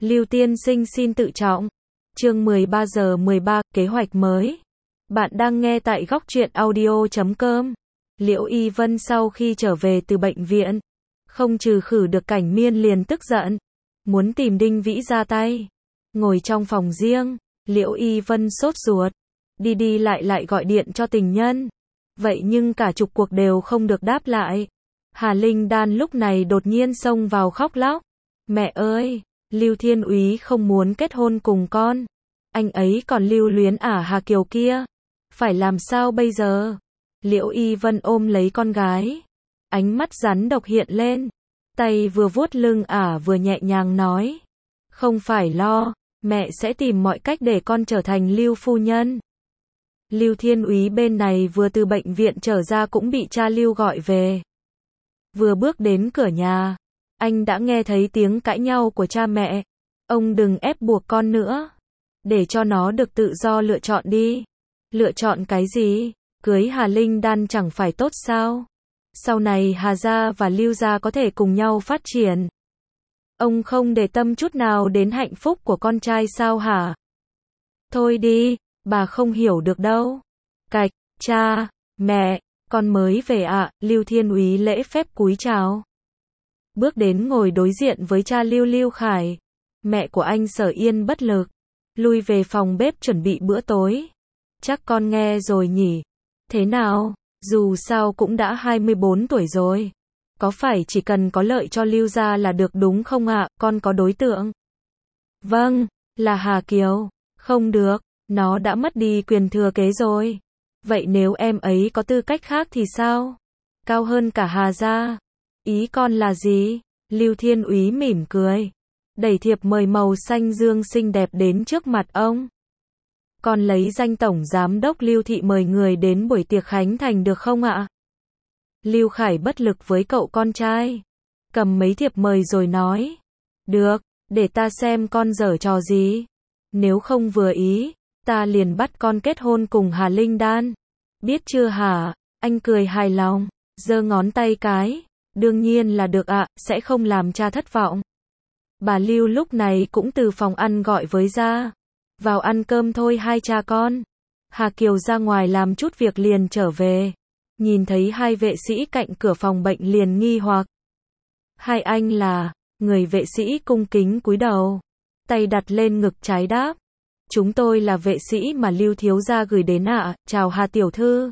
Lưu tiên sinh xin tự trọng. Chương 13 giờ 13, kế hoạch mới. Bạn đang nghe tại góc truyện audio.com. Liễu Y Vân sau khi trở về từ bệnh viện, không trừ khử được Cảnh Miên liền tức giận, muốn tìm Đinh Vĩ ra tay. Ngồi trong phòng riêng, Liễu Y Vân sốt ruột, đi đi lại lại gọi điện cho tình nhân. Vậy nhưng cả chục cuộc đều không được đáp lại. Hà Linh Đan lúc này đột nhiên xông vào khóc lóc. Mẹ ơi, Lưu Thiên Úy không muốn kết hôn cùng con. Anh ấy còn lưu luyến Hà Kiều kia. Phải làm sao bây giờ? Liễu Y Vân ôm lấy con gái. Ánh mắt rắn độc hiện lên. Tay vừa vuốt lưng vừa nhẹ nhàng nói. Không phải lo, mẹ sẽ tìm mọi cách để con trở thành Lưu phu nhân. Lưu Thiên Úy bên này vừa từ bệnh viện trở ra cũng bị cha Lưu gọi về. Vừa bước đến cửa nhà, anh đã nghe thấy tiếng cãi nhau của cha mẹ. Ông đừng ép buộc con nữa. Để cho nó được tự do lựa chọn đi. Lựa chọn cái gì? Cưới Hà Linh Đan chẳng phải tốt sao? Sau này Hà gia và Lưu gia có thể cùng nhau phát triển. Ông không để tâm chút nào đến hạnh phúc của con trai sao hả? Thôi đi, bà không hiểu được đâu. Cạch, cha, mẹ, con mới về ạ. Lưu Thiên Úy lễ phép cúi chào. Bước đến ngồi đối diện với cha Lưu Khải. Mẹ của anh Sở Yên bất lực, lui về phòng bếp chuẩn bị bữa tối. Chắc con nghe rồi nhỉ? Thế nào? Dù sao cũng đã 24 tuổi rồi. Có phải chỉ cần có lợi cho Lưu gia là được đúng không ạ? Con có đối tượng. Vâng, là Hà Kiều. Không được, nó đã mất đi quyền thừa kế rồi. Vậy nếu em ấy có tư cách khác thì sao? Cao hơn cả Hà gia. Ý con là gì? Lưu Thiên Úy mỉm cười, đẩy thiệp mời màu xanh dương xinh đẹp đến trước mặt ông. Con lấy danh tổng giám đốc Lưu thị mời người đến buổi tiệc khánh thành được không ạ? Lưu Khải bất lực với cậu con trai, cầm mấy thiệp mời rồi nói. Được, để ta xem con giở trò gì. Nếu không vừa ý, ta liền bắt con kết hôn cùng Hà Linh Đan. Biết chưa hả? Anh cười hài lòng, giơ ngón tay cái. Đương nhiên là được ạ, sẽ không làm cha thất vọng. Bà Lưu lúc này cũng từ phòng ăn gọi với ra. Vào ăn cơm thôi hai cha con. Hà Kiều ra ngoài làm chút việc liền trở về. Nhìn thấy hai vệ sĩ cạnh cửa phòng bệnh liền nghi hoặc. Hai anh là? Người vệ sĩ cung kính cúi đầu, tay đặt lên ngực trái đáp. Chúng tôi là vệ sĩ mà Lưu thiếu gia gửi đến ạ. Chào Hà tiểu thư.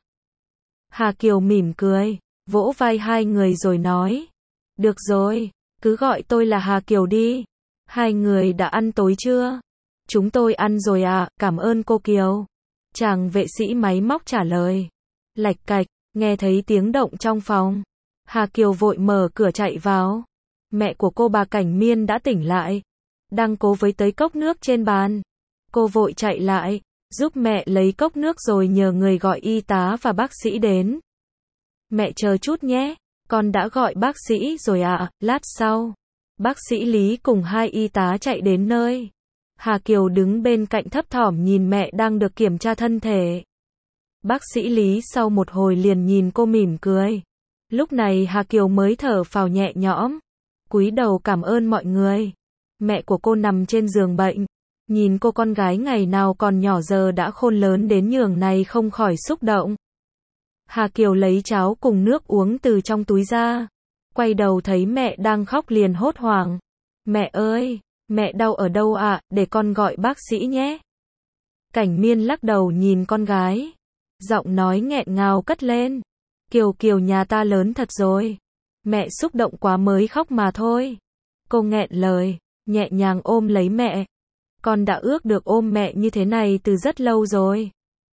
Hà Kiều mỉm cười, vỗ vai hai người rồi nói. Được rồi, cứ gọi tôi là Hà Kiều đi. Hai người đã ăn tối chưa? Chúng tôi ăn rồi ạ, cảm ơn cô Kiều. Chàng vệ sĩ máy móc trả lời. Lạch cạch, nghe thấy tiếng động trong phòng. Hà Kiều vội mở cửa chạy vào. Mẹ của cô bà Cảnh Miên đã tỉnh lại, đang cố với tới cốc nước trên bàn. Cô vội chạy lại, giúp mẹ lấy cốc nước rồi nhờ người gọi y tá và bác sĩ đến. Mẹ chờ chút nhé, con đã gọi bác sĩ rồi ạ. Lát sau, bác sĩ Lý cùng hai y tá chạy đến nơi. Hà Kiều đứng bên cạnh thấp thỏm nhìn mẹ đang được kiểm tra thân thể. Bác sĩ Lý sau một hồi liền nhìn cô mỉm cười. Lúc này Hà Kiều mới thở phào nhẹ nhõm, cúi đầu cảm ơn mọi người. Mẹ của cô nằm trên giường bệnh, nhìn cô con gái ngày nào còn nhỏ giờ đã khôn lớn đến nhường này không khỏi xúc động. Hà Kiều lấy cháo cùng nước uống từ trong túi ra, quay đầu thấy mẹ đang khóc liền hốt hoảng. Mẹ ơi, mẹ đau ở đâu ạ? Để con gọi bác sĩ nhé. Cảnh Miên lắc đầu nhìn con gái, giọng nói nghẹn ngào cất lên. Kiều Kiều nhà ta lớn thật rồi. Mẹ xúc động quá mới khóc mà thôi. Cô nghẹn lời, nhẹ nhàng ôm lấy mẹ. Con đã ước được ôm mẹ như thế này từ rất lâu rồi.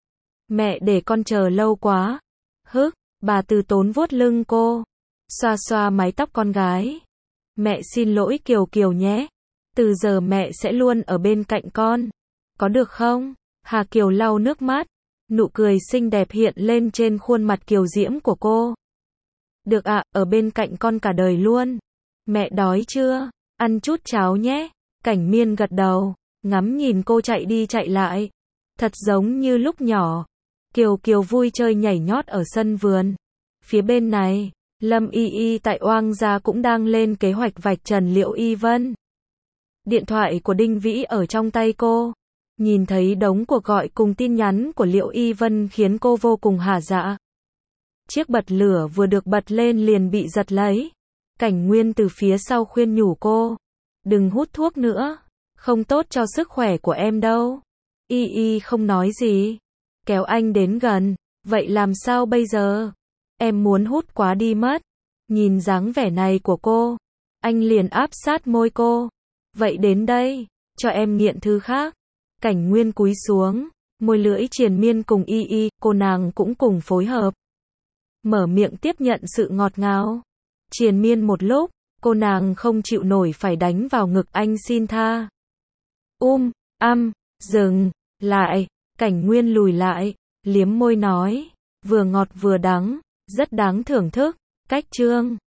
Mẹ để con chờ lâu quá. Hức, bà từ tốn vuốt lưng cô, xoa xoa mái tóc con gái. Mẹ xin lỗi Kiều Kiều nhé. Từ giờ mẹ sẽ luôn ở bên cạnh con. Có được không? Hà Kiều lau nước mắt, nụ cười xinh đẹp hiện lên trên khuôn mặt kiều diễm của cô. Được ạ, ở bên cạnh con cả đời luôn. Mẹ đói chưa? Ăn chút cháo nhé. Cảnh Miên gật đầu, ngắm nhìn cô chạy đi chạy lại. Thật giống như lúc nhỏ. Kiều Kiều vui chơi nhảy nhót ở sân vườn. Phía bên này, Lâm Y Y tại Oang gia cũng đang lên kế hoạch vạch trần Liễu Y Vân. Điện thoại của Đinh Vĩ ở trong tay cô. Nhìn thấy đống cuộc gọi cùng tin nhắn của Liệu Y Vân khiến cô vô cùng hả dạ. Chiếc bật lửa vừa được bật lên liền bị giật lấy. Cảnh Nguyên từ phía sau khuyên nhủ cô. Đừng hút thuốc nữa. Không tốt cho sức khỏe của em đâu. Y không nói gì. Kéo anh đến gần. Vậy làm sao bây giờ? Em muốn hút quá đi mất. Nhìn dáng vẻ này của cô. Anh liền áp sát môi cô. Vậy đến đây. Cho em nghiện thứ khác. Cảnh Nguyên cúi xuống. Môi lưỡi triền miên cùng cô nàng cũng cùng phối hợp. Mở miệng tiếp nhận sự ngọt ngào. Triền miên một lúc. Cô nàng không chịu nổi phải đánh vào ngực anh xin tha. Dừng. Lại. Cảnh Nguyên lùi lại. Liếm môi nói. Vừa ngọt vừa đắng. Rất đáng thưởng thức. Cách chương.